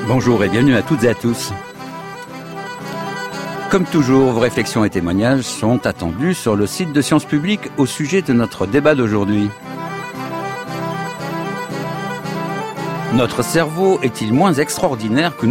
Bonjour et bienvenue à toutes et à tous. Comme toujours, vos réflexions et témoignages sont attendus sur le site de Sciences Publiques au sujet de notre débat d'aujourd'hui. Notre cerveau est-il moins extraordinaire que nous